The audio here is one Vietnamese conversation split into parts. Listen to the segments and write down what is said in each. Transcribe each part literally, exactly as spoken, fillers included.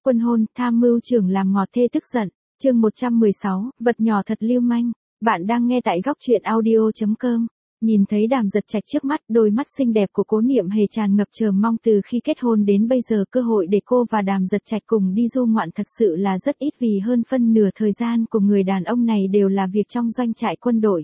Quân hôn, tham mưu trưởng làm ngọt thê tức giận. Chương một trăm mười sáu, vật nhỏ thật lưu manh. Bạn đang nghe tại góc truyện audio chấm com. Nhìn thấy Đàm Giật Trạch trước mắt, đôi mắt xinh đẹp của Cố Niệm Hề tràn ngập chờ mong. Từ khi kết hôn đến bây giờ, cơ hội để cô và Đàm Giật Trạch cùng đi du ngoạn thật sự là rất ít, vì hơn phân nửa thời gian của người đàn ông này đều là việc trong doanh trại quân đội.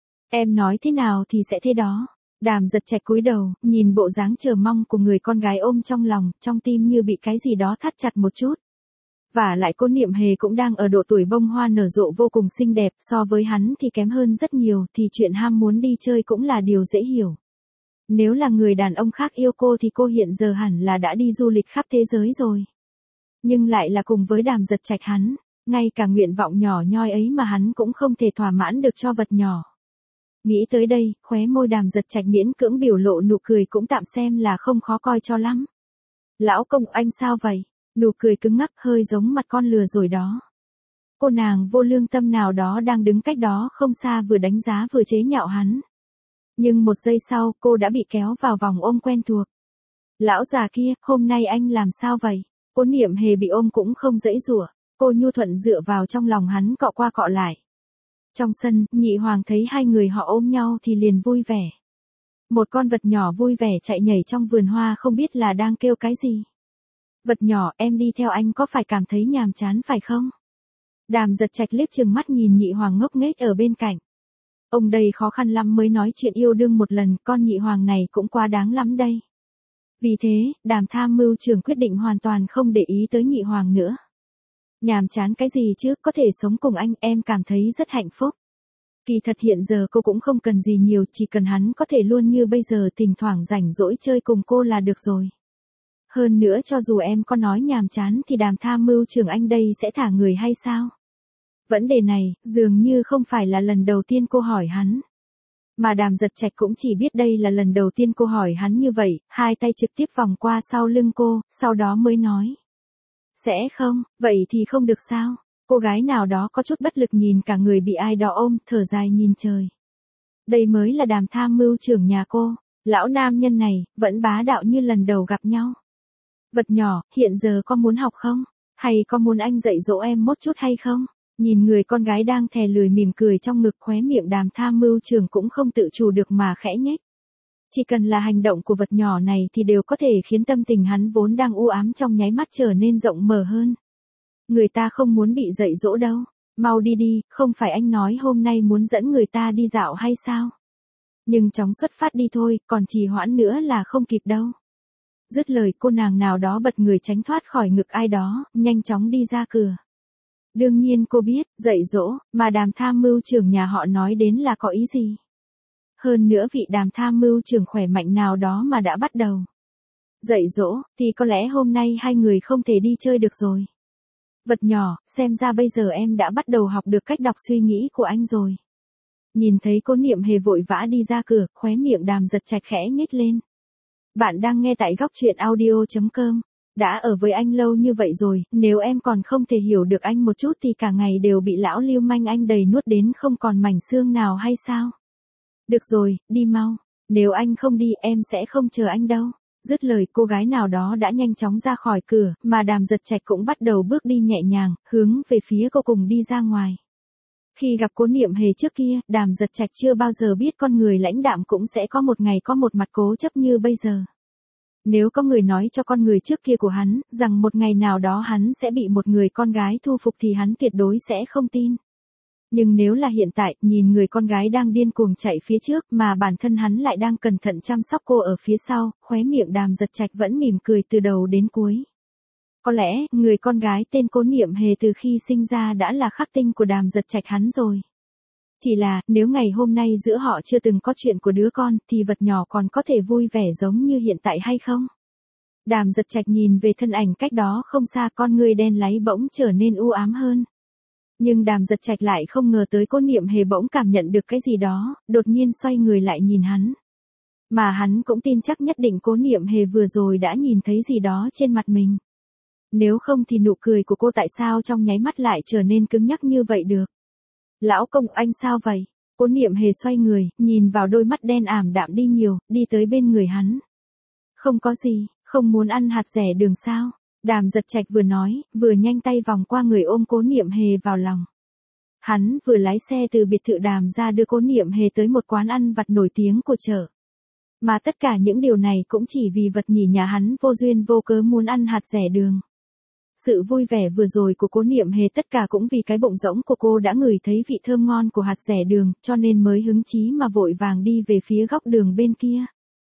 Em nói thế nào thì sẽ thế đó. Đàm Giật Trạch cúi đầu, nhìn bộ dáng chờ mong của người con gái ôm trong lòng, trong tim như bị cái gì đó thắt chặt một chút. Và lại Cố Niệm Hề cũng đang ở độ tuổi bông hoa nở rộ vô cùng xinh đẹp, so với hắn thì kém hơn rất nhiều, thì chuyện ham muốn đi chơi cũng là điều dễ hiểu. Nếu là người đàn ông khác yêu cô thì cô hiện giờ hẳn là đã đi du lịch khắp thế giới rồi. Nhưng lại là cùng với Đàm Giật Trạch hắn, ngay cả nguyện vọng nhỏ nhoi ấy mà hắn cũng không thể thỏa mãn được cho vật nhỏ. Nghĩ tới đây, khóe môi Đàm Giật Trạch miễn cưỡng biểu lộ nụ cười cũng tạm xem là không khó coi cho lắm. Lão công, anh sao vậy? Nụ cười cứng ngắc hơi giống mặt con lừa rồi đó. Cô nàng vô lương tâm nào đó đang đứng cách đó không xa, vừa đánh giá vừa chế nhạo hắn. Nhưng một giây sau, cô đã bị kéo vào vòng ôm quen thuộc. Lão già kia, hôm nay anh làm sao vậy? Cố Niệm Hề bị ôm cũng không dãy giụa, cô nhu thuận dựa vào trong lòng hắn cọ qua cọ lại. Trong sân, Nhị Hoàng thấy hai người họ ôm nhau thì liền vui vẻ. Một con vật nhỏ vui vẻ chạy nhảy trong vườn hoa, không biết là đang kêu cái gì. Vật nhỏ, em đi theo anh có phải cảm thấy nhàm chán phải không? Đàm Giật Trạch liếc trừng mắt nhìn Nhị Hoàng ngốc nghếch ở bên cạnh. Ông đây khó khăn lắm mới nói chuyện yêu đương một lần, con Nhị Hoàng này cũng quá đáng lắm đây. Vì thế, Đàm tham mưu trưởng quyết định hoàn toàn không để ý tới Nhị Hoàng nữa. Nhàm chán cái gì chứ, có thể sống cùng anh, em cảm thấy rất hạnh phúc. Kỳ thật hiện giờ cô cũng không cần gì nhiều, chỉ cần hắn có thể luôn như bây giờ, thỉnh thoảng rảnh rỗi chơi cùng cô là được rồi. Hơn nữa cho dù em có nói nhàm chán thì Đàm tham mưu trưởng anh đây sẽ thả người hay sao? Vấn đề này, dường như không phải là lần đầu tiên cô hỏi hắn. Mà Đàm Giật Trạch cũng chỉ biết đây là lần đầu tiên cô hỏi hắn như vậy, hai tay trực tiếp vòng qua sau lưng cô, sau đó mới nói. Sẽ không, vậy thì không được sao? Cô gái nào đó có chút bất lực nhìn cả người bị ai đó ôm, thở dài nhìn trời. Đây mới là Đàm tham mưu trưởng nhà cô, lão nam nhân này, vẫn bá đạo như lần đầu gặp nhau. Vật nhỏ, hiện giờ có muốn học không? Hay có muốn anh dạy dỗ em một chút hay không? Nhìn người con gái đang thè lười mỉm cười trong ngực, khóe miệng Đàm tham mưu trưởng cũng không tự chủ được mà khẽ nhếch. Chỉ cần là hành động của vật nhỏ này thì đều có thể khiến tâm tình hắn vốn đang u ám trong nháy mắt trở nên rộng mở hơn. Người ta không muốn bị dạy dỗ đâu. Mau đi đi, không phải anh nói hôm nay muốn dẫn người ta đi dạo hay sao? Nhưng chóng xuất phát đi thôi, còn trì hoãn nữa là không kịp đâu. Dứt lời, cô nàng nào đó bật người tránh thoát khỏi ngực ai đó, nhanh chóng đi ra cửa. Đương nhiên cô biết, dạy dỗ, mà Đàm tham mưu trưởng nhà họ nói đến là có ý gì. Hơn nữa vị Đàm tham mưu trưởng khỏe mạnh nào đó mà đã bắt đầu dạy dỗ, thì có lẽ hôm nay hai người không thể đi chơi được rồi. Vật nhỏ, xem ra bây giờ em đã bắt đầu học được cách đọc suy nghĩ của anh rồi. Nhìn thấy Cố Niệm Hề vội vã đi ra cửa, khóe miệng Đàm Giật Trạch khẽ nhếch lên. Bạn đang nghe tại góc truyện audio chấm com. Đã ở với anh lâu như vậy rồi, nếu em còn không thể hiểu được anh một chút thì cả ngày đều bị lão lưu manh anh đầy nuốt đến không còn mảnh xương nào hay sao? Được rồi, đi mau. Nếu anh không đi em sẽ không chờ anh đâu. Dứt lời, cô gái nào đó đã nhanh chóng ra khỏi cửa, mà Đàm Giật Trạch cũng bắt đầu bước đi nhẹ nhàng, hướng về phía cô cùng đi ra ngoài. Khi gặp Cố Niệm Hề trước kia, Đàm Giật Trạch chưa bao giờ biết con người lãnh đạm cũng sẽ có một ngày có một mặt cố chấp như bây giờ. Nếu có người nói cho con người trước kia của hắn, rằng một ngày nào đó hắn sẽ bị một người con gái thu phục thì hắn tuyệt đối sẽ không tin. Nhưng nếu là hiện tại, nhìn người con gái đang điên cuồng chạy phía trước mà bản thân hắn lại đang cẩn thận chăm sóc cô ở phía sau, khóe miệng Đàm Giật Trạch vẫn mỉm cười từ đầu đến cuối. Có lẽ, người con gái tên Cố Niệm Hề từ khi sinh ra đã là khắc tinh của Đàm Giật Trạch hắn rồi. Chỉ là, nếu ngày hôm nay giữa họ chưa từng có chuyện của đứa con, thì vật nhỏ còn có thể vui vẻ giống như hiện tại hay không? Đàm Giật Trạch nhìn về thân ảnh cách đó không xa, con người đen láy bỗng trở nên u ám hơn. Nhưng Đàm Giật Trạch lại không ngờ tới Cố Niệm Hề bỗng cảm nhận được cái gì đó, đột nhiên xoay người lại nhìn hắn. Mà hắn cũng tin chắc nhất định Cố Niệm Hề vừa rồi đã nhìn thấy gì đó trên mặt mình. Nếu không thì nụ cười của cô tại sao trong nháy mắt lại trở nên cứng nhắc như vậy được? Lão công, anh sao vậy? Cố Niệm Hề xoay người, nhìn vào đôi mắt đen ảm đạm đi nhiều, đi tới bên người hắn. Không có gì, không muốn ăn hạt rẻ đường sao? Đàm Giật Trạch vừa nói, vừa nhanh tay vòng qua người ôm Cố Niệm Hề vào lòng. Hắn vừa lái xe từ biệt thự Đàm ra đưa Cố Niệm Hề tới một quán ăn vặt nổi tiếng của chợ. Mà tất cả những điều này cũng chỉ vì vật nhỉ nhà hắn vô duyên vô cớ muốn ăn hạt rẻ đường. Sự vui vẻ vừa rồi của Cố Niệm Hề tất cả cũng vì cái bụng rỗng của cô đã ngửi thấy vị thơm ngon của hạt rẻ đường, cho nên mới hứng chí mà vội vàng đi về phía góc đường bên kia.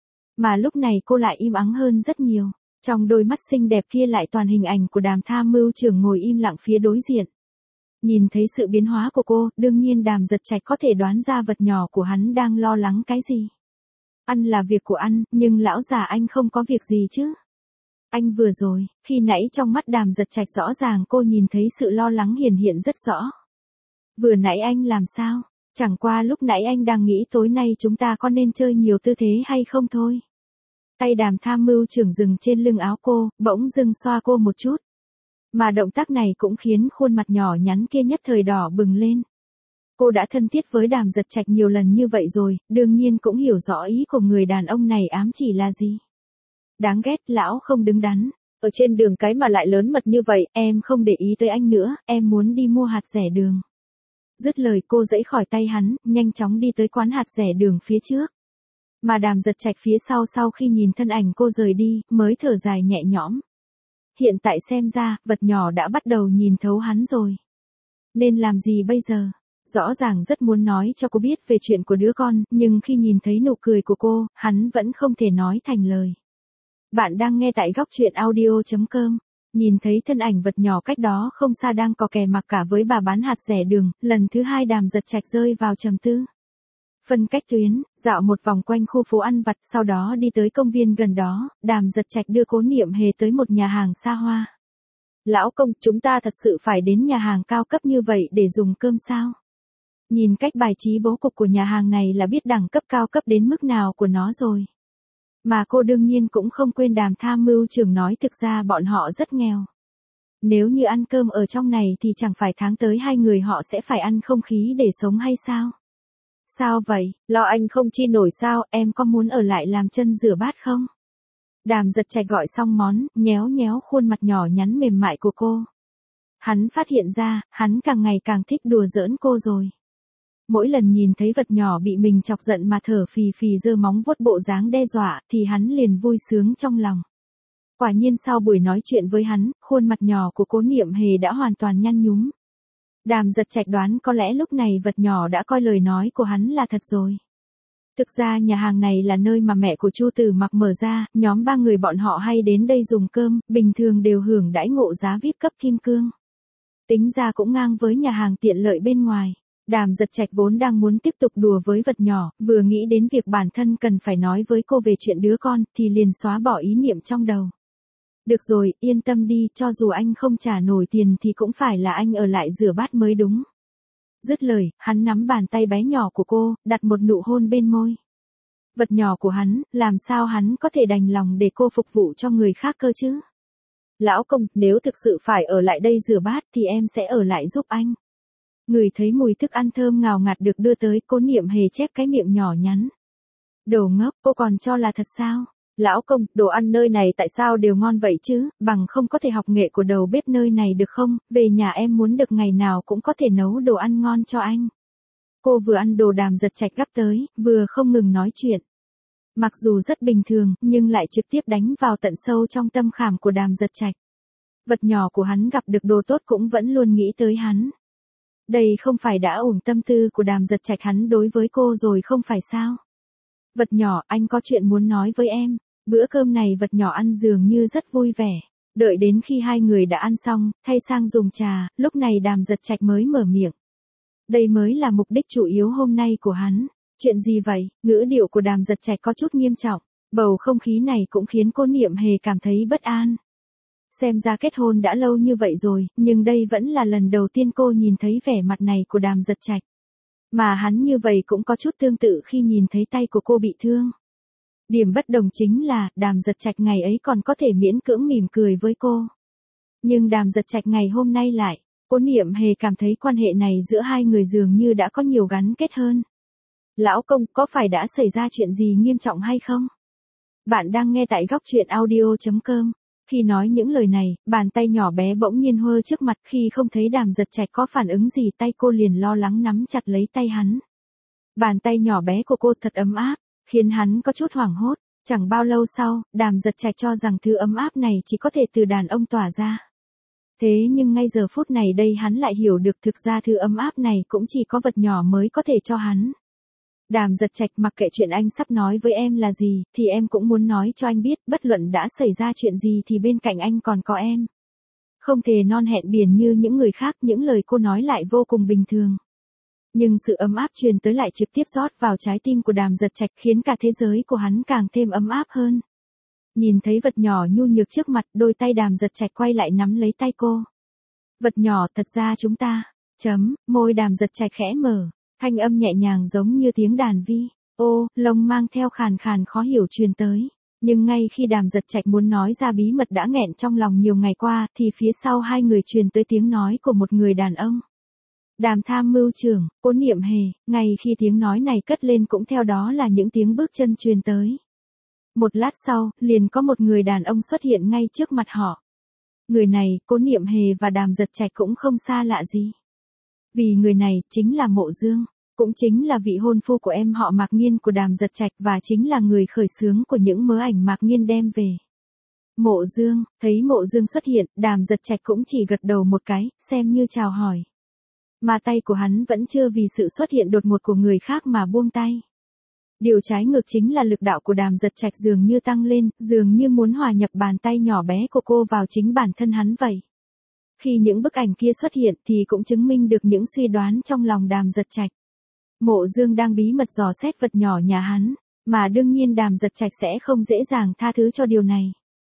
Mà lúc này cô lại im ắng hơn rất nhiều, trong đôi mắt xinh đẹp kia lại toàn hình ảnh của Đàm tham mưu trưởng ngồi im lặng phía đối diện. Nhìn thấy sự biến hóa của cô, đương nhiên Đàm Giật Trạch có thể đoán ra vật nhỏ của hắn đang lo lắng cái gì. Ăn là việc của ăn, nhưng lão già anh không có việc gì chứ. Anh vừa rồi, khi nãy trong mắt Đàm Giật Trạch rõ ràng cô nhìn thấy sự lo lắng hiển hiện rất rõ. Vừa nãy anh làm sao? Chẳng qua lúc nãy anh đang nghĩ tối nay chúng ta có nên chơi nhiều tư thế hay không thôi. Tay Đàm tham mưu trưởng dừng trên lưng áo cô, bỗng dưng xoa cô một chút. Mà động tác này cũng khiến khuôn mặt nhỏ nhắn kia nhất thời đỏ bừng lên. Cô đã thân thiết với Đàm Giật Trạch nhiều lần như vậy rồi, đương nhiên cũng hiểu rõ ý của người đàn ông này ám chỉ là gì. Đáng ghét, lão không đứng đắn. Ở trên đường cái mà lại lớn mật như vậy, em không để ý tới anh nữa, em muốn đi mua hạt rẻ đường. Dứt lời cô giãy khỏi tay hắn, nhanh chóng đi tới quán hạt rẻ đường phía trước. Mà Đàm Giật Trạch phía sau sau khi nhìn thân ảnh cô rời đi, mới thở dài nhẹ nhõm. Hiện tại xem ra, vật nhỏ đã bắt đầu nhìn thấu hắn rồi. Nên làm gì bây giờ? Rõ ràng rất muốn nói cho cô biết về chuyện của đứa con, nhưng khi nhìn thấy nụ cười của cô, hắn vẫn không thể nói thành lời. Bạn đang nghe tại góc truyện audio chấm com. Nhìn thấy thân ảnh vật nhỏ cách đó không xa đang cò kè mặc cả với bà bán hạt rẻ đường, lần thứ hai Đàm Giật Trạch rơi vào trầm tư. Phân cách tuyến, dạo một vòng quanh khu phố ăn vặt, sau đó đi tới công viên gần đó, Đàm Giật Trạch đưa Cố Niệm Hề tới một nhà hàng xa hoa. Lão công, chúng ta thật sự phải đến nhà hàng cao cấp như vậy để dùng cơm sao? Nhìn cách bài trí bố cục của nhà hàng này là biết đẳng cấp cao cấp đến mức nào của nó rồi. Mà cô đương nhiên cũng không quên Đàm tham mưu trưởng nói thực ra bọn họ rất nghèo. Nếu như ăn cơm ở trong này thì chẳng phải tháng tới hai người họ sẽ phải ăn không khí để sống hay sao? Sao vậy, lo anh không chi nổi sao, em có muốn ở lại làm chân rửa bát không? Đàm Giật Trạch gọi xong món, nhéo nhéo khuôn mặt nhỏ nhắn mềm mại của cô. Hắn phát hiện ra, hắn càng ngày càng thích đùa giỡn cô rồi. Mỗi lần nhìn thấy vật nhỏ bị mình chọc giận mà thở phì phì giơ móng vuốt bộ dáng đe dọa, thì hắn liền vui sướng trong lòng. Quả nhiên sau buổi nói chuyện với hắn, khuôn mặt nhỏ của Cố Niệm Hề đã hoàn toàn nhăn nhúm. Đàm Giật Trạch đoán có lẽ lúc này vật nhỏ đã coi lời nói của hắn là thật rồi. Thực ra nhà hàng này là nơi mà mẹ của Chu Tử Mặc mở ra, nhóm ba người bọn họ hay đến đây dùng cơm, bình thường đều hưởng đãi ngộ giá vi ai pi cấp kim cương. Tính ra cũng ngang với nhà hàng tiện lợi bên ngoài. Đàm Giật Trạch vốn đang muốn tiếp tục đùa với vật nhỏ, vừa nghĩ đến việc bản thân cần phải nói với cô về chuyện đứa con, thì liền xóa bỏ ý niệm trong đầu. Được rồi, yên tâm đi, cho dù anh không trả nổi tiền thì cũng phải là anh ở lại rửa bát mới đúng. Dứt lời, hắn nắm bàn tay bé nhỏ của cô, đặt một nụ hôn bên môi. Vật nhỏ của hắn, làm sao hắn có thể đành lòng để cô phục vụ cho người khác cơ chứ? Lão công, nếu thực sự phải ở lại đây rửa bát thì em sẽ ở lại giúp anh. Ngửi thấy mùi thức ăn thơm ngào ngạt được đưa tới, Cố Niệm Hề chép cái miệng nhỏ nhắn. Đồ ngốc, cô còn cho là thật sao? Lão công, đồ ăn nơi này tại sao đều ngon vậy chứ, bằng không có thể học nghệ của đầu bếp nơi này được không, về nhà em muốn được ngày nào cũng có thể nấu đồ ăn ngon cho anh. Cô vừa ăn đồ Đàm Giật Trạch gắp tới, vừa không ngừng nói chuyện. Mặc dù rất bình thường, nhưng lại trực tiếp đánh vào tận sâu trong tâm khảm của Đàm Giật Trạch. Vật nhỏ của hắn gặp được đồ tốt cũng vẫn luôn nghĩ tới hắn. Đây không phải đã ổn tâm tư của Đàm Giật Trạch hắn đối với cô rồi không phải sao? Vật nhỏ, anh có chuyện muốn nói với em. Bữa cơm này vật nhỏ ăn dường như rất vui vẻ. Đợi đến khi hai người đã ăn xong, thay sang dùng trà, lúc này Đàm Giật Trạch mới mở miệng. Đây mới là mục đích chủ yếu hôm nay của hắn. Chuyện gì vậy? Ngữ điệu của Đàm Giật Trạch có chút nghiêm trọng. Bầu không khí này cũng khiến Cố Niệm Hề cảm thấy bất an. Xem ra kết hôn đã lâu như vậy rồi, nhưng đây vẫn là lần đầu tiên cô nhìn thấy vẻ mặt này của Đàm Giật Trạch. Mà hắn như vậy cũng có chút tương tự khi nhìn thấy tay của cô bị thương. Điểm bất đồng chính là, Đàm Giật Trạch ngày ấy còn có thể miễn cưỡng mỉm cười với cô. Nhưng Đàm Giật Trạch ngày hôm nay lại, Cố Niệm Hề cảm thấy quan hệ này giữa hai người dường như đã có nhiều gắn kết hơn. Lão công, có phải đã xảy ra chuyện gì nghiêm trọng hay không? Bạn đang nghe tại góc truyện audio chấm com. Khi nói những lời này, bàn tay nhỏ bé bỗng nhiên hơ trước mặt, khi không thấy Đàm Giật Trạch có phản ứng gì, tay cô liền lo lắng nắm chặt lấy tay hắn. Bàn tay nhỏ bé của cô thật ấm áp, khiến hắn có chút hoảng hốt. Chẳng bao lâu sau, Đàm Giật Trạch cho rằng thứ ấm áp này chỉ có thể từ đàn ông tỏa ra. Thế nhưng ngay giờ phút này đây hắn lại hiểu được thực ra thứ ấm áp này cũng chỉ có vật nhỏ mới có thể cho hắn. Đàm Giật Trạch, mặc kệ chuyện anh sắp nói với em là gì, thì em cũng muốn nói cho anh biết, bất luận đã xảy ra chuyện gì thì bên cạnh anh còn có em. Không thể non hẹn biển như những người khác, những lời cô nói lại vô cùng bình thường. Nhưng sự ấm áp truyền tới lại trực tiếp rót vào trái tim của Đàm Giật Trạch, khiến cả thế giới của hắn càng thêm ấm áp hơn. Nhìn thấy vật nhỏ nhu nhược trước mặt, đôi tay Đàm Giật Trạch quay lại nắm lấy tay cô. Vật nhỏ, thật ra chúng ta, chấm, môi Đàm Giật Trạch khẽ mở, thanh âm nhẹ nhàng giống như tiếng đàn vi, ô, lông mang theo khàn khàn khó hiểu truyền tới. Nhưng ngay khi Đàm Giật Trạch muốn nói ra bí mật đã nghẹn trong lòng nhiều ngày qua, thì phía sau hai người truyền tới tiếng nói của một người đàn ông. Đàm tham mưu trưởng, Cố Niệm Hề. Ngay khi tiếng nói này cất lên cũng theo đó là những tiếng bước chân truyền tới. Một lát sau, liền có một người đàn ông xuất hiện ngay trước mặt họ. Người này, Cố Niệm Hề và Đàm Giật Trạch cũng không xa lạ gì. Vì người này, chính là Mộ Dương, cũng chính là vị hôn phu của em họ Mạc Nghiên của Đàm Giật Trạch và chính là người khởi xướng của những mớ ảnh Mạc Nghiên đem về. Mộ Dương, thấy Mộ Dương xuất hiện, Đàm Giật Trạch cũng chỉ gật đầu một cái, xem như chào hỏi. Mà tay của hắn vẫn chưa vì sự xuất hiện đột ngột của người khác mà buông tay. Điều trái ngược chính là lực đạo của Đàm Giật Trạch dường như tăng lên, dường như muốn hòa nhập bàn tay nhỏ bé của cô vào chính bản thân hắn vậy. Khi những bức ảnh kia xuất hiện thì cũng chứng minh được những suy đoán trong lòng Đàm Giật Trạch. Mộ Dương đang bí mật dò xét vật nhỏ nhà hắn, mà đương nhiên Đàm Giật Trạch sẽ không dễ dàng tha thứ cho điều này.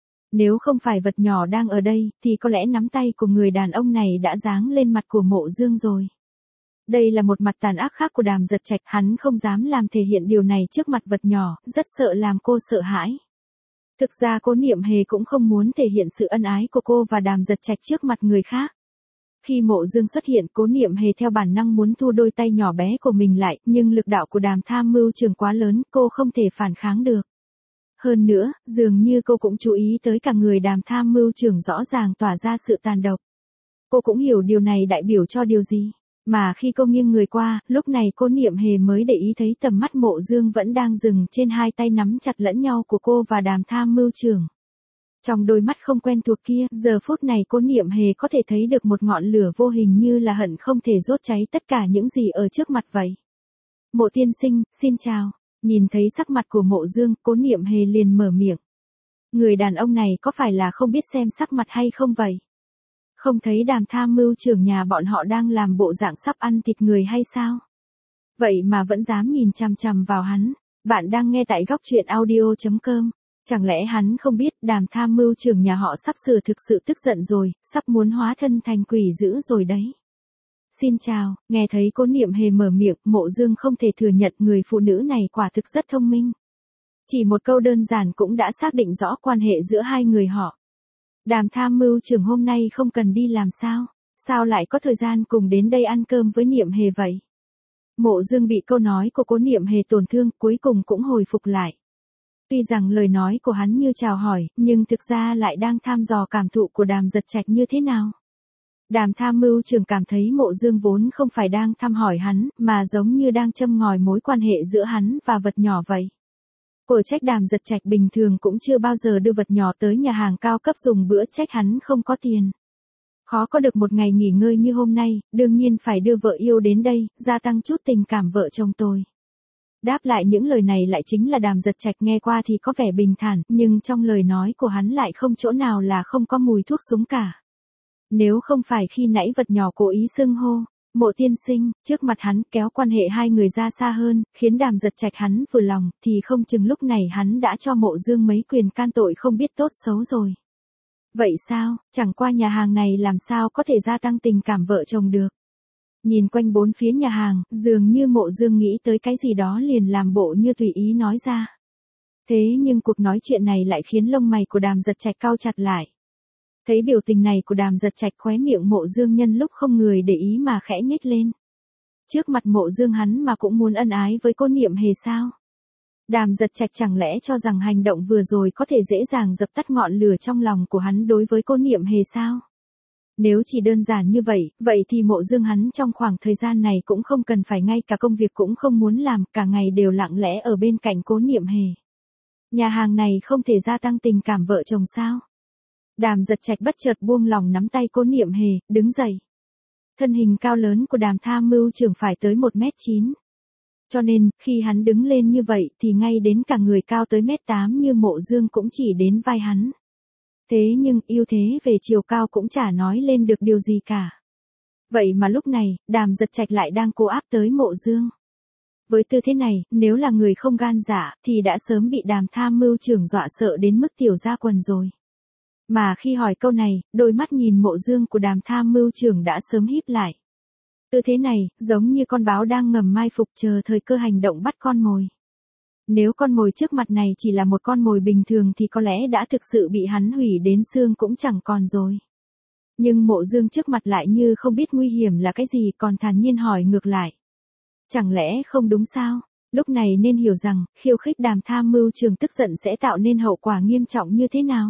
Nếu không phải vật nhỏ đang ở đây, thì có lẽ nắm tay của người đàn ông này đã giáng lên mặt của Mộ Dương rồi. Đây là một mặt tàn ác khác của Đàm Giật Trạch, hắn không dám làm thể hiện điều này trước mặt vật nhỏ, rất sợ làm cô sợ hãi. Thực ra Cố Niệm Hề cũng không muốn thể hiện sự ân ái của cô và Đàm Giật Trạch trước mặt người khác. Khi Mộ Dương xuất hiện, Cố Niệm Hề theo bản năng muốn thu đôi tay nhỏ bé của mình lại, nhưng lực đạo của Đàm tham mưu trưởng quá lớn, cô không thể phản kháng được. Hơn nữa, dường như cô cũng chú ý tới cả người Đàm tham mưu trưởng rõ ràng tỏa ra sự tàn độc. Cô cũng hiểu điều này đại biểu cho điều gì. Mà khi cô nghiêng người qua, lúc này Cố Niệm Hề mới để ý thấy tầm mắt Mộ Dương vẫn đang dừng trên hai tay nắm chặt lẫn nhau của cô và Đàm tham mưu trưởng. Trong đôi mắt không quen thuộc kia, giờ phút này Cố Niệm Hề có thể thấy được một ngọn lửa vô hình như là hận không thể đốt cháy tất cả những gì ở trước mặt vậy. Mộ tiên sinh, xin chào. Nhìn thấy sắc mặt của Mộ Dương, Cố Niệm Hề liền mở miệng. Người đàn ông này có phải là không biết xem sắc mặt hay không vậy? Không thấy Đàm tham mưu trưởng nhà bọn họ đang làm bộ dạng sắp ăn thịt người hay sao? Vậy mà vẫn dám nhìn chằm chằm vào hắn. Bạn đang nghe tại góc truyện audio chấm com. Chẳng lẽ hắn không biết Đàm tham mưu trưởng nhà họ sắp sửa thực sự tức giận rồi, sắp muốn hóa thân thành quỷ dữ rồi đấy. Xin chào, nghe thấy Cố Niệm Hề mở miệng, Mộ Dương không thể thừa nhận người phụ nữ này quả thực rất thông minh. Chỉ một câu đơn giản cũng đã xác định rõ quan hệ giữa hai người họ. Đàm tham mưu trưởng hôm nay không cần đi làm sao? Sao lại có thời gian cùng đến đây ăn cơm với Niệm Hề vậy? Mộ Dương bị câu nói của Cố Niệm Hề tổn thương, cuối cùng cũng hồi phục lại. Tuy rằng lời nói của hắn như chào hỏi, nhưng thực ra lại đang thăm dò cảm thụ của Đàm Giật Trạch như thế nào. Đàm tham mưu trưởng cảm thấy Mộ Dương vốn không phải đang thăm hỏi hắn, mà giống như đang châm ngòi mối quan hệ giữa hắn và vật nhỏ vậy. Cổ trách Đàm Giật Trạch bình thường cũng chưa bao giờ đưa vật nhỏ tới nhà hàng cao cấp dùng bữa, trách hắn không có tiền. Khó có được một ngày nghỉ ngơi như hôm nay, đương nhiên phải đưa vợ yêu đến đây, gia tăng chút tình cảm vợ chồng tôi. Đáp lại những lời này lại chính là Đàm Giật Trạch, nghe qua thì có vẻ bình thản, nhưng trong lời nói của hắn lại không chỗ nào là không có mùi thuốc súng cả. Nếu không phải khi nãy vật nhỏ cố ý xưng hô, Mộ tiên sinh, trước mặt hắn kéo quan hệ hai người ra xa hơn, khiến Đàm Giật Trạch hắn vừa lòng, thì không chừng lúc này hắn đã cho Mộ Dương mấy quyền can tội không biết tốt xấu rồi. Vậy sao, chẳng qua nhà hàng này làm sao có thể gia tăng tình cảm vợ chồng được. Nhìn quanh bốn phía nhà hàng, dường như Mộ Dương nghĩ tới cái gì đó liền làm bộ như tùy ý nói ra. Thế nhưng cuộc nói chuyện này lại khiến lông mày của Đàm Giật Trạch cau chặt lại. Thấy biểu tình này của Đàm Giật Trạch, khóe miệng Mộ Dương nhân lúc không người để ý mà khẽ nhếch lên. Trước mặt Mộ Dương hắn mà cũng muốn ân ái với Cố Niệm Hề sao? Đàm Giật Trạch chẳng lẽ cho rằng hành động vừa rồi có thể dễ dàng dập tắt ngọn lửa trong lòng của hắn đối với Cố Niệm Hề sao? Nếu chỉ đơn giản như vậy, vậy thì Mộ Dương hắn trong khoảng thời gian này cũng không cần phải ngay cả công việc cũng không muốn làm, cả ngày đều lặng lẽ ở bên cạnh Cố Niệm Hề. Nhà hàng này không thể gia tăng tình cảm vợ chồng sao? Đàm Giật Trạch bất chợt buông lòng nắm tay Cố Niệm Hề, đứng dậy. Thân hình cao lớn của Đàm tham mưu trưởng phải tới một mét chín. Cho nên, khi hắn đứng lên như vậy thì ngay đến cả người cao tới mét tám như Mộ Dương cũng chỉ đến vai hắn. Thế nhưng, ưu thế về chiều cao cũng chả nói lên được điều gì cả. Vậy mà lúc này, Đàm Giật Trạch lại đang cố áp tới Mộ Dương. Với tư thế này, nếu là người không gan dạ, thì đã sớm bị Đàm tham mưu trưởng dọa sợ đến mức tiểu ra quần rồi. Mà khi hỏi câu này, đôi mắt nhìn Mộ Dương của Đàm tham mưu trưởng đã sớm híp lại. Tư thế này, giống như con báo đang ngầm mai phục chờ thời cơ hành động bắt con mồi. Nếu con mồi trước mặt này chỉ là một con mồi bình thường thì có lẽ đã thực sự bị hắn hủy đến xương cũng chẳng còn rồi. Nhưng Mộ Dương trước mặt lại như không biết nguy hiểm là cái gì, còn thản nhiên hỏi ngược lại. Chẳng lẽ không đúng sao? Lúc này nên hiểu rằng, khiêu khích Đàm tham mưu trưởng tức giận sẽ tạo nên hậu quả nghiêm trọng như thế nào.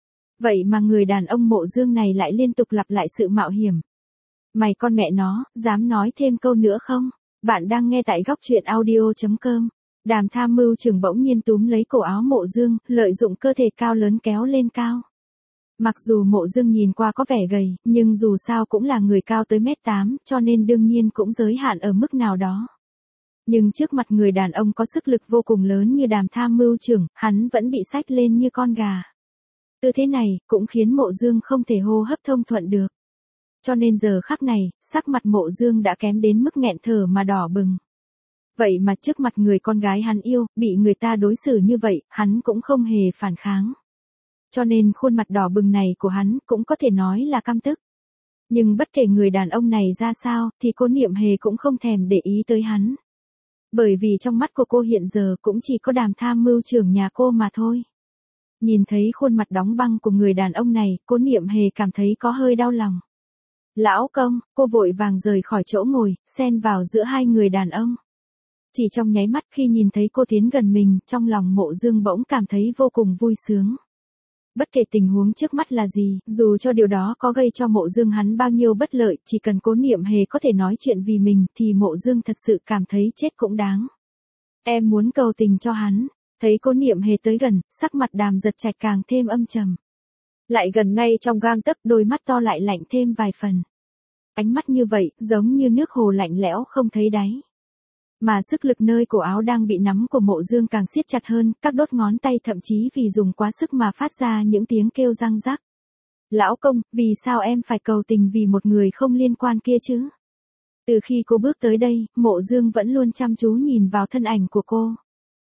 Vậy mà người đàn ông Mộ Dương này lại liên tục lặp lại sự mạo hiểm. Mày con mẹ nó, dám nói thêm câu nữa không? Bạn đang nghe tại góc truyện audio chấm com. Đàm tham mưu trưởng bỗng nhiên túm lấy cổ áo Mộ Dương, lợi dụng cơ thể cao lớn kéo lên cao. Mặc dù Mộ Dương nhìn qua có vẻ gầy, nhưng dù sao cũng là người cao tới mét tám, cho nên đương nhiên cũng giới hạn ở mức nào đó. Nhưng trước mặt người đàn ông có sức lực vô cùng lớn như Đàm tham mưu trưởng, hắn vẫn bị xách lên như con gà. Tư thế này, cũng khiến Mộ Dương không thể hô hấp thông thuận được. Cho nên giờ khắc này, sắc mặt Mộ Dương đã kém đến mức nghẹn thở mà đỏ bừng. Vậy mà trước mặt người con gái hắn yêu, bị người ta đối xử như vậy, hắn cũng không hề phản kháng. Cho nên khuôn mặt đỏ bừng này của hắn cũng có thể nói là căm tức. Nhưng bất kể người đàn ông này ra sao, thì Cố Niệm Hề cũng không thèm để ý tới hắn. Bởi vì trong mắt của cô hiện giờ cũng chỉ có Đàm tham mưu trưởng nhà cô mà thôi. Nhìn thấy khuôn mặt đóng băng của người đàn ông này, Cố Niệm Hề cảm thấy có hơi đau lòng. Lão công, cô vội vàng rời khỏi chỗ ngồi, xen vào giữa hai người đàn ông. Chỉ trong nháy mắt khi nhìn thấy cô tiến gần mình, trong lòng Mộ Dương bỗng cảm thấy vô cùng vui sướng. Bất kể tình huống trước mắt là gì, dù cho điều đó có gây cho Mộ Dương hắn bao nhiêu bất lợi, chỉ cần Cố Niệm Hề có thể nói chuyện vì mình, thì Mộ Dương thật sự cảm thấy chết cũng đáng. Em muốn cầu tình cho hắn. Thấy Cố Niệm Hề tới gần, sắc mặt Đàm Giật Trạch càng thêm âm trầm. Lại gần ngay trong gang tấc, đôi mắt to lại lạnh thêm vài phần. Ánh mắt như vậy, giống như nước hồ lạnh lẽo không thấy đáy. Mà sức lực nơi cổ áo đang bị nắm của Mộ Dương càng siết chặt hơn, các đốt ngón tay thậm chí vì dùng quá sức mà phát ra những tiếng kêu răng rắc. Lão công, vì sao em phải cầu tình vì một người không liên quan kia chứ? Từ khi cô bước tới đây, Mộ Dương vẫn luôn chăm chú nhìn vào thân ảnh của cô.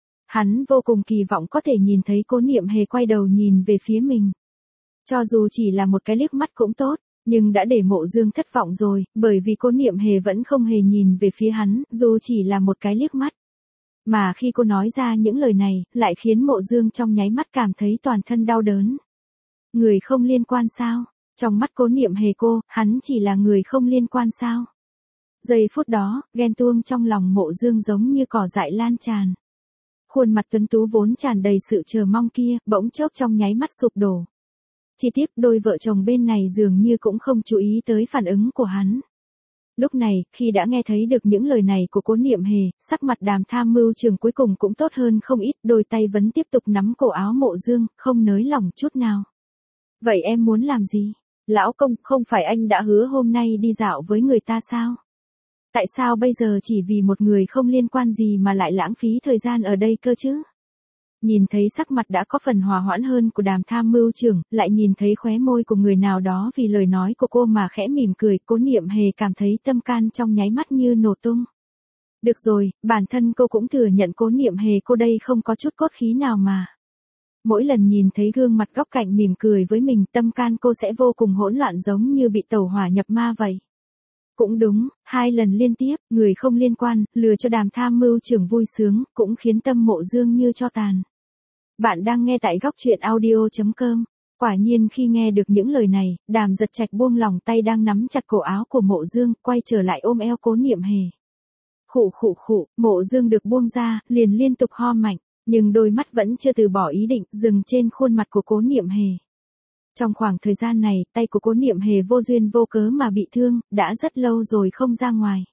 Hắn vô cùng kỳ vọng có thể nhìn thấy Cố Niệm Hề quay đầu nhìn về phía mình. Cho dù chỉ là một cái liếc mắt cũng tốt, nhưng đã để Mộ Dương thất vọng rồi, bởi vì Cố Niệm Hề vẫn không hề nhìn về phía hắn, dù chỉ là một cái liếc mắt. Mà khi cô nói ra những lời này, lại khiến Mộ Dương trong nháy mắt cảm thấy toàn thân đau đớn. Người không liên quan sao? Trong mắt Cố Niệm Hề cô, hắn chỉ là người không liên quan sao? Giây phút đó, ghen tuông trong lòng Mộ Dương giống như cỏ dại lan tràn. Khuôn mặt tuấn tú vốn tràn đầy sự chờ mong kia, bỗng chốc trong nháy mắt sụp đổ. Chỉ tiếc đôi vợ chồng bên này dường như cũng không chú ý tới phản ứng của hắn. Lúc này, khi đã nghe thấy được những lời này của Cố Niệm Hề, sắc mặt Đàm tham mưu trưởng cuối cùng cũng tốt hơn không ít, đôi tay vẫn tiếp tục nắm cổ áo Mộ Dương, không nới lỏng chút nào. Vậy em muốn làm gì? Lão công, không phải anh đã hứa hôm nay đi dạo với người ta sao? Tại sao bây giờ chỉ vì một người không liên quan gì mà lại lãng phí thời gian ở đây cơ chứ? Nhìn thấy sắc mặt đã có phần hòa hoãn hơn của Đàm tham mưu trưởng, lại nhìn thấy khóe môi của người nào đó vì lời nói của cô mà khẽ mỉm cười, Cố Niệm Hề cảm thấy tâm can trong nháy mắt như nổ tung. Được rồi, bản thân cô cũng thừa nhận Cố Niệm Hề cô đây không có chút cốt khí nào mà. Mỗi lần nhìn thấy gương mặt góc cạnh mỉm cười với mình, tâm can cô sẽ vô cùng hỗn loạn giống như bị tẩu hỏa nhập ma vậy. Cũng đúng, hai lần liên tiếp, người không liên quan, lừa cho Đàm tham mưu trưởng vui sướng, cũng khiến tâm Mộ Dương như cho tàn. Bạn đang nghe tại góc truyện audio chấm com. Quả nhiên khi nghe được những lời này, Đàm Giật Trạch buông lòng tay đang nắm chặt cổ áo của Mộ Dương, quay trở lại ôm eo Cố Niệm Hề. Khụ khụ khụ, Mộ Dương được buông ra, liền liên tục ho mạnh. Nhưng đôi mắt vẫn chưa từ bỏ ý định dừng trên khuôn mặt của Cố Niệm Hề. Trong khoảng thời gian này, tay của Cố Niệm Hề vô duyên vô cớ mà bị thương, đã rất lâu rồi không ra ngoài.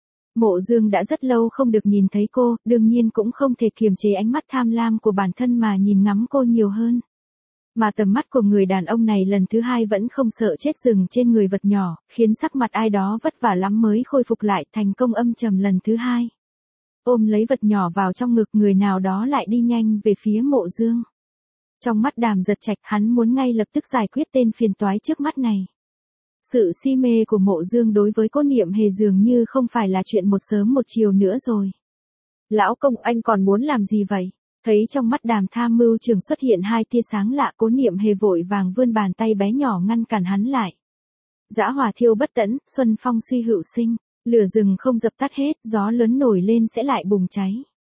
Mộ Dương đã rất lâu không được nhìn thấy cô, đương nhiên cũng không thể kiềm chế ánh mắt tham lam của bản thân mà nhìn ngắm cô nhiều hơn. Mà tầm mắt của người đàn ông này lần thứ hai vẫn không sợ chết dừng trên người vật nhỏ, khiến sắc mặt ai đó vất vả lắm mới khôi phục lại thành công âm trầm lần thứ hai. Ôm lấy vật nhỏ vào trong ngực, người nào đó lại đi nhanh về phía Mộ Dương. Trong mắt Đàm Giật Trạch, hắn muốn ngay lập tức giải quyết tên phiền toái trước mắt này. Sự si mê của Mộ Dương đối với Cố Niệm Hề dường như không phải là chuyện một sớm một chiều nữa rồi. Lão công, anh còn muốn làm gì vậy? Thấy trong mắt Đàm tham mưu trưởng xuất hiện hai tia sáng lạ, Cố Niệm Hề vội vàng vươn bàn tay bé nhỏ ngăn cản hắn lại. Dã hỏa thiêu bất tẫn, xuân phong suy hữu sinh, lửa rừng không dập tắt hết, gió lớn nổi lên sẽ lại bùng cháy.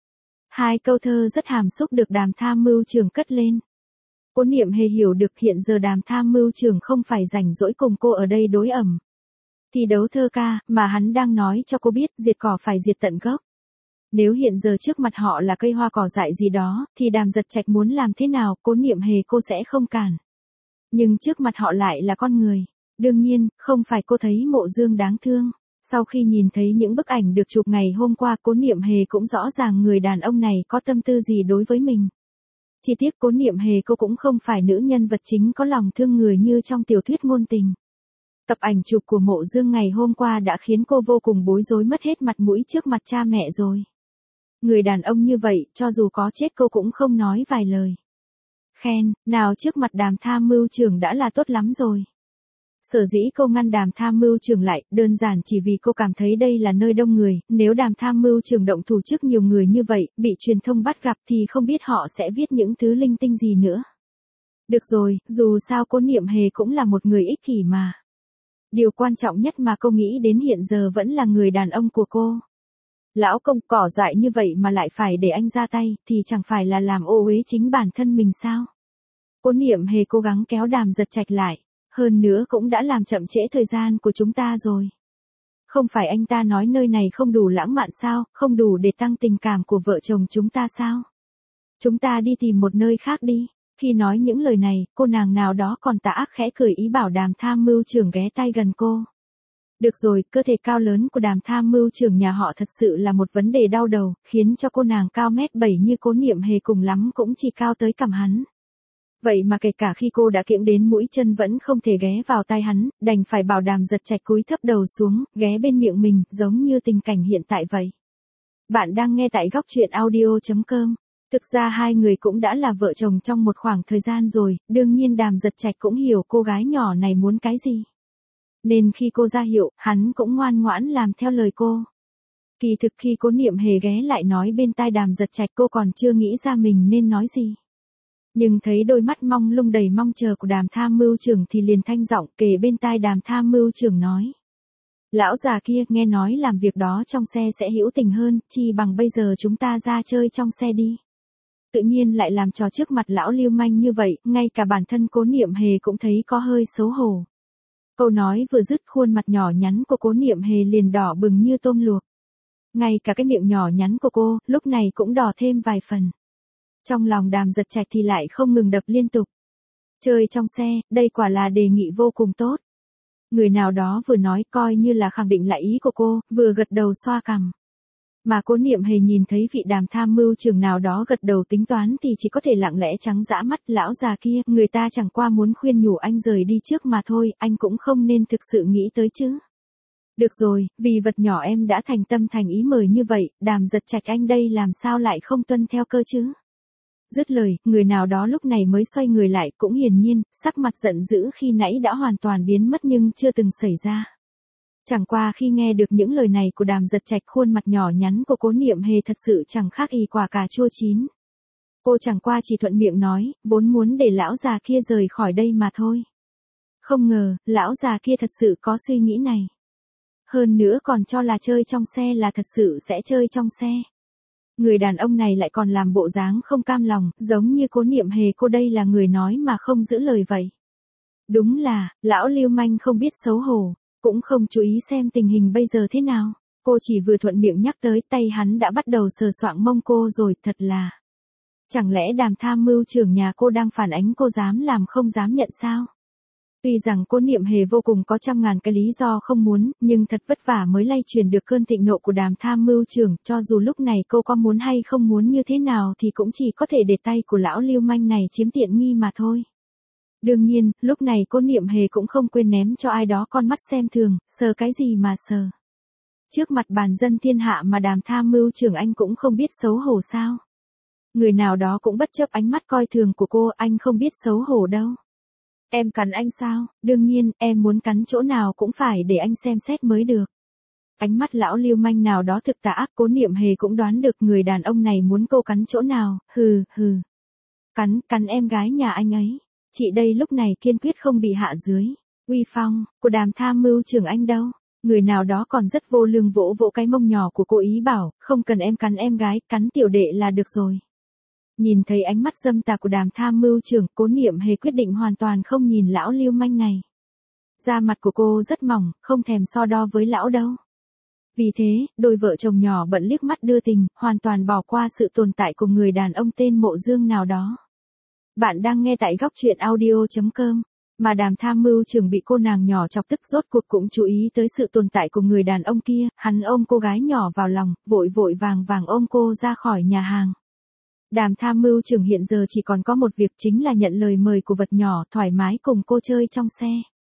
Hai câu thơ rất hàm xúc được Đàm tham mưu trưởng cất lên. Cố Niệm Hề hiểu được hiện giờ Đàm tham mưu trưởng không phải rảnh rỗi cùng cô ở đây đối ẩm thi đấu thơ ca, mà hắn đang nói cho cô biết diệt cỏ phải diệt tận gốc. Nếu hiện giờ trước mặt họ là cây hoa cỏ dại gì đó, thì Đàm Giật Trạch muốn làm thế nào, Cố Niệm Hề cô sẽ không cản. Nhưng trước mặt họ lại là con người. Đương nhiên, không phải cô thấy Mộ Dương đáng thương. Sau khi nhìn thấy những bức ảnh được chụp ngày hôm qua, Cố Niệm Hề cũng rõ ràng người đàn ông này có tâm tư gì đối với mình. Chi tiết Cố Niệm Hề cô cũng không phải nữ nhân vật chính có lòng thương người như trong tiểu thuyết ngôn tình. Tập ảnh chụp của Mộ Dương ngày hôm qua đã khiến cô vô cùng bối rối, mất hết mặt mũi trước mặt cha mẹ rồi. Người đàn ông như vậy, cho dù có chết cô cũng không nói vài lời khen nào trước mặt Đàm tham mưu trưởng đã là tốt lắm rồi. Sở dĩ cô ngăn Đàm tham mưu trưởng lại, đơn giản chỉ vì cô cảm thấy đây là nơi đông người, nếu Đàm tham mưu trưởng động thủ trước nhiều người như vậy, bị truyền thông bắt gặp thì không biết họ sẽ viết những thứ linh tinh gì nữa. Được rồi, dù sao Cố Niệm Hề cũng là một người ích kỷ mà. Điều quan trọng nhất mà cô nghĩ đến hiện giờ vẫn là người đàn ông của cô. Lão công, cỏ dại như vậy mà lại phải để anh ra tay, thì chẳng phải là làm ô uế chính bản thân mình sao? Cố Niệm Hề cố gắng kéo Đàm Giật Trạch lại, hơn nữa cũng đã làm chậm trễ thời gian của chúng ta rồi. Không phải anh ta nói nơi này không đủ lãng mạn sao, không đủ để tăng tình cảm của vợ chồng chúng ta sao? Chúng ta đi tìm một nơi khác đi. Khi nói những lời này, cô nàng nào đó còn tà ác khẽ cười ý bảo Đàm tham mưu trưởng ghé tay gần cô. Được rồi, cơ thể cao lớn của Đàm tham mưu trưởng nhà họ thật sự là một vấn đề đau đầu, khiến cho cô nàng cao mét bảy như Cố Niệm Hề cùng lắm cũng chỉ cao tới cằm hắn. Vậy mà kể cả khi cô đã kiễng đến mũi chân vẫn không thể ghé vào tai hắn, đành phải bảo Đàm Giật Trạch cúi thấp đầu xuống, ghé bên miệng mình, giống như tình cảnh hiện tại vậy. Bạn đang nghe tại góc truyện audio chấm com. Thực ra hai người cũng đã là vợ chồng trong một khoảng thời gian rồi, đương nhiên Đàm Giật Trạch cũng hiểu cô gái nhỏ này muốn cái gì. Nên khi cô ra hiệu, hắn cũng ngoan ngoãn làm theo lời cô. Kỳ thực khi Cố Niệm Hề ghé lại nói bên tai Đàm Giật Trạch, cô còn chưa nghĩ ra mình nên nói gì. Nhưng thấy đôi mắt mong lung đầy mong chờ của Đàm tham mưu trưởng thì liền thanh giọng kề bên tai Đàm tham mưu trưởng nói. Lão già kia, nghe nói làm việc đó trong xe sẽ hữu tình hơn, chi bằng bây giờ chúng ta ra chơi trong xe đi. Tự nhiên lại làm trò trước mặt lão lưu manh như vậy, ngay cả bản thân Cố Niệm Hề cũng thấy có hơi xấu hổ. Câu nói vừa dứt, khuôn mặt nhỏ nhắn của Cố Niệm Hề liền đỏ bừng như tôm luộc. Ngay cả cái miệng nhỏ nhắn của cô, lúc này cũng đỏ thêm vài phần. Trong lòng Đàm Giật Trạch thì lại không ngừng đập liên tục. Chơi trong xe, đây quả là đề nghị vô cùng tốt. Người nào đó vừa nói coi như là khẳng định lại ý của cô, vừa gật đầu xoa cằm. Mà Cố Niệm Hề nhìn thấy vị Đàm tham mưu trưởng nào đó gật đầu tính toán thì chỉ có thể lặng lẽ trắng dã mắt. Lão già kia, người ta chẳng qua muốn khuyên nhủ anh rời đi trước mà thôi, anh cũng không nên thực sự nghĩ tới chứ. Được rồi, vì vật nhỏ em đã thành tâm thành ý mời như vậy, Đàm Giật Trạch anh đây làm sao lại không tuân theo cơ chứ. Dứt lời, người nào đó lúc này mới xoay người lại, cũng hiển nhiên, sắc mặt giận dữ khi nãy đã hoàn toàn biến mất nhưng chưa từng xảy ra. Chẳng qua khi nghe được những lời này của Đàm Giật Trạch, khuôn mặt nhỏ nhắn của Cố Niệm Hề thật sự chẳng khác y quả cà chua chín. Cô chẳng qua chỉ thuận miệng nói, vốn muốn để lão già kia rời khỏi đây mà thôi. Không ngờ, lão già kia thật sự có suy nghĩ này. Hơn nữa còn cho là chơi trong xe là thật sự sẽ chơi trong xe. Người đàn ông này lại còn làm bộ dáng không cam lòng, giống như Cố Niệm Hề cô đây là người nói mà không giữ lời vậy. Đúng là, lão lưu manh không biết xấu hổ, cũng không chú ý xem tình hình bây giờ thế nào. Cô chỉ vừa thuận miệng nhắc tới, tay hắn đã bắt đầu sờ soạng mông cô rồi, thật là. Chẳng lẽ Đàm tham mưu trưởng nhà cô đang phản ánh cô dám làm không dám nhận sao? Tuy rằng Cố Niệm Hề vô cùng có trăm ngàn cái lý do không muốn, nhưng thật vất vả mới lay truyền được cơn thịnh nộ của Đàm tham mưu trưởng, cho dù lúc này cô có muốn hay không muốn như thế nào thì cũng chỉ có thể để tay của lão lưu manh này chiếm tiện nghi mà thôi. Đương nhiên, lúc này Cố Niệm Hề cũng không quên ném cho ai đó con mắt xem thường, sờ cái gì mà sờ. Trước mặt bàn dân thiên hạ mà Đàm tham mưu trưởng anh cũng không biết xấu hổ sao? Người nào đó cũng bất chấp ánh mắt coi thường của cô, anh không biết xấu hổ đâu. Em cắn anh sao? Đương nhiên, em muốn cắn chỗ nào cũng phải để anh xem xét mới được. Ánh mắt lão lưu manh nào đó thực tà ác, Cố Niệm Hề cũng đoán được người đàn ông này muốn cô cắn chỗ nào, hừ, hừ. Cắn, cắn em gái nhà anh ấy. Chị đây lúc này kiên quyết không bị hạ dưới. Uy phong, của Đàm tham mưu trưởng anh đâu? Người nào đó còn rất vô lương vỗ vỗ cái mông nhỏ của cô ý bảo, không cần em cắn em gái, cắn tiểu đệ là được rồi. Nhìn thấy ánh mắt dâm tà của Đàm tham mưu trưởng, Cố Niệm Hề quyết định hoàn toàn không nhìn lão lưu manh này. Da mặt của cô rất mỏng, không thèm so đo với lão đâu. Vì thế, đôi vợ chồng nhỏ bận liếc mắt đưa tình, hoàn toàn bỏ qua sự tồn tại của người đàn ông tên Mộ Dương nào đó. Bạn đang nghe tại góc truyện audio chấm com. Mà Đàm tham mưu trưởng bị cô nàng nhỏ chọc tức rốt cuộc cũng chú ý tới sự tồn tại của người đàn ông kia, hắn ôm cô gái nhỏ vào lòng, vội vội vàng vàng ôm cô ra khỏi nhà hàng. Đàm tham mưu trưởng hiện giờ chỉ còn có một việc, chính là nhận lời mời của vật nhỏ thoải mái cùng cô chơi trong xe.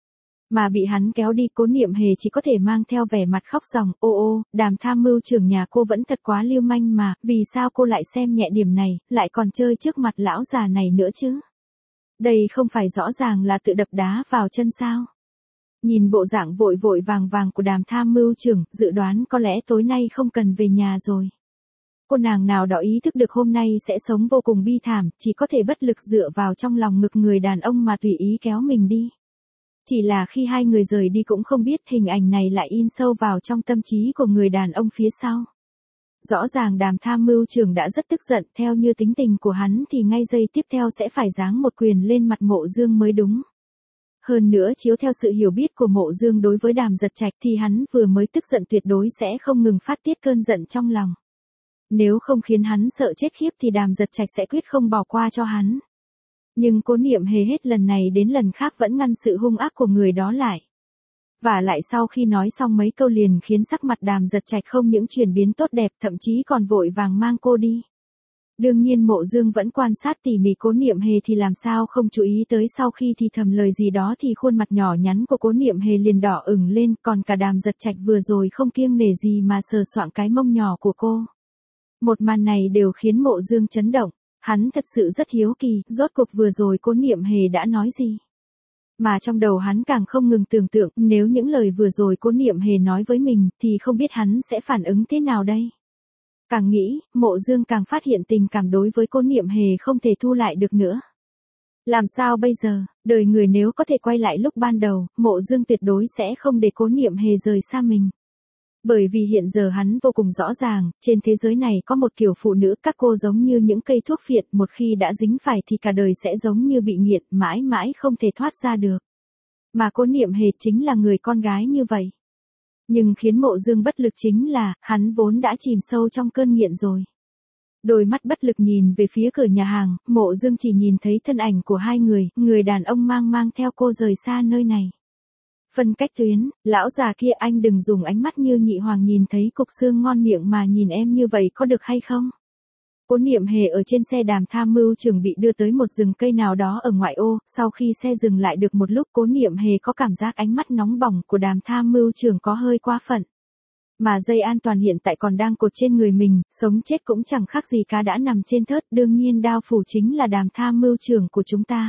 Mà bị hắn kéo đi, Cố Niệm Hề chỉ có thể mang theo vẻ mặt khóc ròng, ô ô, Đàm tham mưu trưởng nhà cô vẫn thật quá lưu manh mà, vì sao cô lại xem nhẹ điểm này, lại còn chơi trước mặt lão già này nữa chứ? Đây không phải rõ ràng là tự đập đá vào chân sao? Nhìn bộ dạng vội vội vàng vàng của Đàm tham mưu trưởng, dự đoán có lẽ tối nay không cần về nhà rồi. Cô nàng nào đó ý thức được hôm nay sẽ sống vô cùng bi thảm, chỉ có thể bất lực dựa vào trong lòng ngực người đàn ông mà tùy ý kéo mình đi. Chỉ là khi hai người rời đi cũng không biết hình ảnh này lại in sâu vào trong tâm trí của người đàn ông phía sau. Rõ ràng Đàm tham mưu trưởng đã rất tức giận, theo như tính tình của hắn thì ngay giây tiếp theo sẽ phải giáng một quyền lên mặt Mộ Dương mới đúng. Hơn nữa chiếu theo sự hiểu biết của Mộ Dương đối với Đàm Giật Trạch thì hắn vừa mới tức giận tuyệt đối sẽ không ngừng phát tiết cơn giận trong lòng. Nếu không khiến hắn sợ chết khiếp thì Đàm Giật Trạch sẽ quyết không bỏ qua cho hắn. Nhưng Cố Niệm Hề hết lần này đến lần khác vẫn ngăn sự hung ác của người đó lại. Và lại sau khi nói xong mấy câu liền khiến sắc mặt Đàm Giật Trạch không những chuyển biến tốt đẹp, thậm chí còn vội vàng mang cô đi. Đương nhiên Mộ Dương vẫn quan sát tỉ mỉ Cố Niệm Hề thì làm sao không chú ý tới sau khi thì thầm lời gì đó thì khuôn mặt nhỏ nhắn của Cố Niệm Hề liền đỏ ửng lên, còn cả Đàm Giật Trạch vừa rồi không kiêng nể gì mà sờ soạng cái mông nhỏ của cô. Một màn này đều khiến Mộ Dương chấn động, hắn thật sự rất hiếu kỳ, rốt cuộc vừa rồi Cố Niệm Hề đã nói gì. Mà trong đầu hắn càng không ngừng tưởng tượng, nếu những lời vừa rồi Cố Niệm Hề nói với mình, thì không biết hắn sẽ phản ứng thế nào đây. Càng nghĩ, Mộ Dương càng phát hiện tình cảm đối với Cố Niệm Hề không thể thu lại được nữa. Làm sao bây giờ, đời người nếu có thể quay lại lúc ban đầu, Mộ Dương tuyệt đối sẽ không để Cố Niệm Hề rời xa mình. Bởi vì hiện giờ hắn vô cùng rõ ràng, trên thế giới này có một kiểu phụ nữ, các cô giống như những cây thuốc phiện, một khi đã dính phải thì cả đời sẽ giống như bị nghiện, mãi mãi không thể thoát ra được. Mà Cố Niệm Hề chính là người con gái như vậy. Nhưng khiến Mộ Dương bất lực chính là, hắn vốn đã chìm sâu trong cơn nghiện rồi. Đôi mắt bất lực nhìn về phía cửa nhà hàng, Mộ Dương chỉ nhìn thấy thân ảnh của hai người, người đàn ông mang mang theo cô rời xa nơi này. Phân cách tuyến, lão già kia, anh đừng dùng ánh mắt như nhị hoàng nhìn thấy cục xương ngon miệng mà nhìn em như vậy có được hay không? Cố Niệm Hề ở trên xe Đàm tham mưu trưởng bị đưa tới một rừng cây nào đó ở ngoại ô, sau khi xe dừng lại được một lúc Cố Niệm Hề có cảm giác ánh mắt nóng bỏng của Đàm tham mưu trưởng có hơi quá phận. Mà dây an toàn hiện tại còn đang cột trên người mình, sống chết cũng chẳng khác gì cá đã nằm trên thớt, đương nhiên đao phủ chính là Đàm tham mưu trưởng của chúng ta.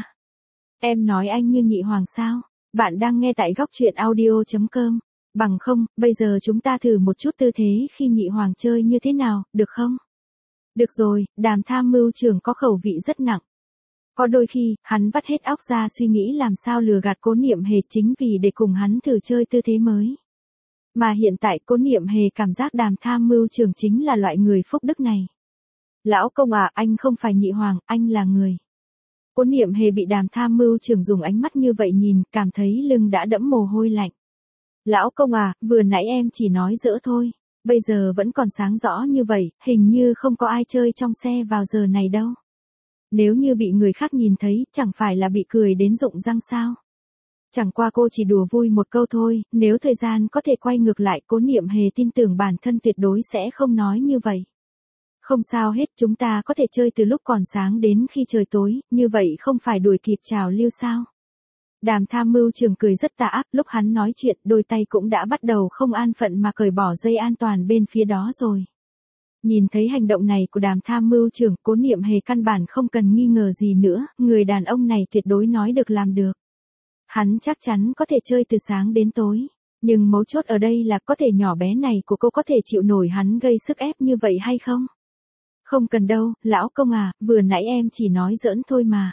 Em nói anh như nhị hoàng sao? Bạn đang nghe tại góc truyện audio chấm com. Bằng không, bây giờ chúng ta thử một chút tư thế khi nhị hoàng chơi như thế nào, được không? Được rồi, Đàm tham mưu trưởng có khẩu vị rất nặng. Có đôi khi, hắn vắt hết óc ra suy nghĩ làm sao lừa gạt Cố Niệm Hề chính vì để cùng hắn thử chơi tư thế mới. Mà hiện tại Cố Niệm Hề cảm giác Đàm tham mưu trưởng chính là loại người phúc đức này. Lão công à, anh không phải nhị hoàng, anh là người. Cố Niệm Hề bị Đàm tham mưu trưởng dùng ánh mắt như vậy nhìn, cảm thấy lưng đã đẫm mồ hôi lạnh. Lão công à, vừa nãy em chỉ nói giỡn thôi, bây giờ vẫn còn sáng rõ như vậy, hình như không có ai chơi trong xe vào giờ này đâu. Nếu như bị người khác nhìn thấy, chẳng phải là bị cười đến rụng răng sao? Chẳng qua cô chỉ đùa vui một câu thôi, nếu thời gian có thể quay ngược lại, Cố Niệm Hề tin tưởng bản thân tuyệt đối sẽ không nói như vậy. Không sao hết, chúng ta có thể chơi từ lúc còn sáng đến khi trời tối, như vậy không phải đuổi kịp trào lưu sao? Đàm tham mưu trưởng cười rất tà ác, lúc hắn nói chuyện, đôi tay cũng đã bắt đầu không an phận mà cởi bỏ dây an toàn bên phía đó rồi. Nhìn thấy hành động này của đàm tham mưu trưởng, Cố Niệm Hề căn bản không cần nghi ngờ gì nữa, người đàn ông này tuyệt đối nói được làm được. Hắn chắc chắn có thể chơi từ sáng đến tối. Nhưng mấu chốt ở đây là có thể nhỏ bé này của cô có thể chịu nổi hắn gây sức ép như vậy hay không? Không cần đâu, lão công à, vừa nãy em chỉ nói giỡn thôi mà.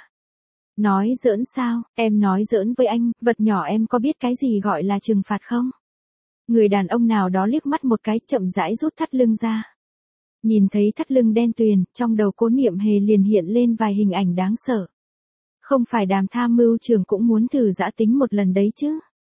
Nói giỡn sao, em nói giỡn với anh, vật nhỏ em có biết cái gì gọi là trừng phạt không? Người đàn ông nào đó liếc mắt một cái chậm rãi rút thắt lưng ra. Nhìn thấy thắt lưng đen tuyền, trong đầu Cố Niệm Hề liền hiện lên vài hình ảnh đáng sợ. Không phải đàm tham mưu trưởng cũng muốn thử giã tính một lần đấy chứ.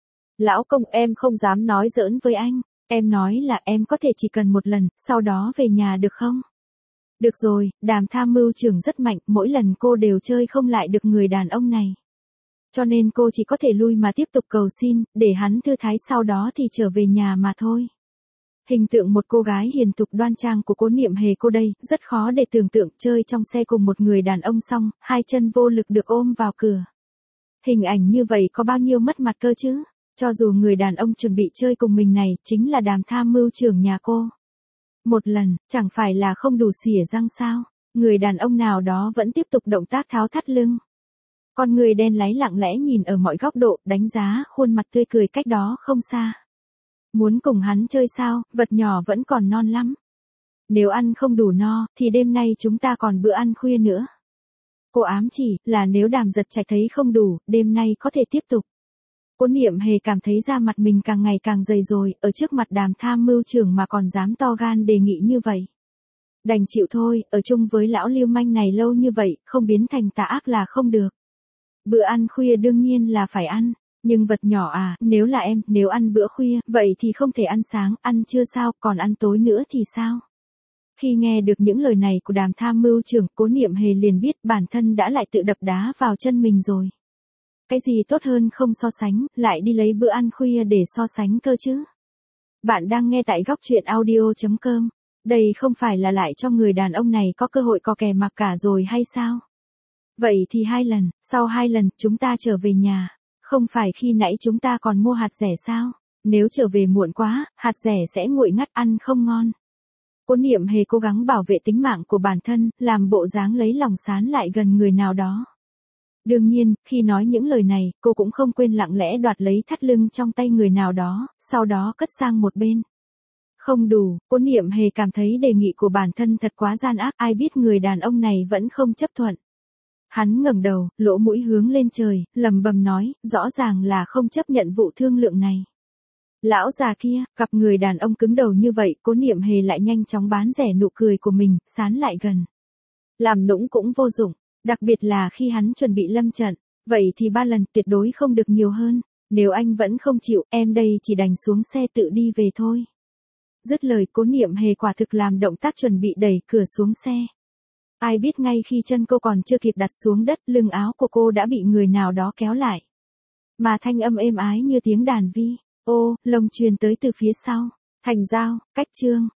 Lão công, em không dám nói giỡn với anh, em nói là em có thể chỉ cần một lần, sau đó về nhà được không? Được rồi, đàm tham mưu trưởng rất mạnh, mỗi lần cô đều chơi không lại được người đàn ông này. Cho nên cô chỉ có thể lui mà tiếp tục cầu xin, để hắn thư thái sau đó thì trở về nhà mà thôi. Hình tượng một cô gái hiền thục đoan trang của Cố Niệm Hề cô đây, rất khó để tưởng tượng chơi trong xe cùng một người đàn ông xong, hai chân vô lực được ôm vào cửa. Hình ảnh như vậy có bao nhiêu mất mặt cơ chứ, cho dù người đàn ông chuẩn bị chơi cùng mình này, chính là đàm tham mưu trưởng nhà cô. Một lần, chẳng phải là không đủ xỉa răng sao, người đàn ông nào đó vẫn tiếp tục động tác tháo thắt lưng. Con người đen láy lặng lẽ nhìn ở mọi góc độ, đánh giá khuôn mặt tươi cười cách đó không xa. Muốn cùng hắn chơi sao, vật nhỏ vẫn còn non lắm. Nếu ăn không đủ no, thì đêm nay chúng ta còn bữa ăn khuya nữa. Cô ám chỉ, là nếu Đàm Giật Trạch thấy không đủ, đêm nay có thể tiếp tục. Cố Niệm Hề cảm thấy da mặt mình càng ngày càng dày rồi, ở trước mặt đàm tham mưu trưởng mà còn dám to gan đề nghị như vậy. Đành chịu thôi, ở chung với lão lưu manh này lâu như vậy, không biến thành tà ác là không được. Bữa ăn khuya đương nhiên là phải ăn. Nhưng vật nhỏ à, nếu là em, nếu ăn bữa khuya, vậy thì không thể ăn sáng, ăn trưa sao, còn ăn tối nữa thì sao? Khi nghe được những lời này của đàm tham mưu trưởng, Cố Niệm Hề liền biết bản thân đã lại tự đập đá vào chân mình rồi. Cái gì tốt hơn không so sánh, lại đi lấy bữa ăn khuya để so sánh cơ chứ? Bạn đang nghe tại góc truyện audio chấm com. Đây không phải là lại cho người đàn ông này có cơ hội co kè mặc cả rồi hay sao? Vậy thì hai lần, sau hai lần, chúng ta trở về nhà. Không phải khi nãy chúng ta còn mua hạt rẻ sao? Nếu trở về muộn quá, hạt rẻ sẽ nguội ngắt ăn không ngon. Cố Niệm Hề cố gắng bảo vệ tính mạng của bản thân, làm bộ dáng lấy lòng sán lại gần người nào đó. Đương nhiên, khi nói những lời này, cô cũng không quên lặng lẽ đoạt lấy thắt lưng trong tay người nào đó, sau đó cất sang một bên. Không đủ, Cố Niệm Hề cảm thấy đề nghị của bản thân thật quá gian ác, ai biết người đàn ông này vẫn không chấp thuận. Hắn ngẩng đầu, lỗ mũi hướng lên trời, lầm bầm nói, rõ ràng là không chấp nhận vụ thương lượng này. Lão già kia, gặp người đàn ông cứng đầu như vậy, Cố Niệm Hề lại nhanh chóng bán rẻ nụ cười của mình, sán lại gần. Làm nũng cũng vô dụng, đặc biệt là khi hắn chuẩn bị lâm trận, vậy thì ba lần tuyệt đối không được nhiều hơn. Nếu anh vẫn không chịu, em đây chỉ đành xuống xe tự đi về thôi. Dứt lời, Cố Niệm Hề quả thực làm động tác chuẩn bị đẩy cửa xuống xe. Ai biết ngay khi chân cô còn chưa kịp đặt xuống đất, lưng áo của cô đã bị người nào đó kéo lại. Mà thanh âm êm ái như tiếng đàn vi, ô, lồng truyền tới từ phía sau. Thành Giao, Cách Chương,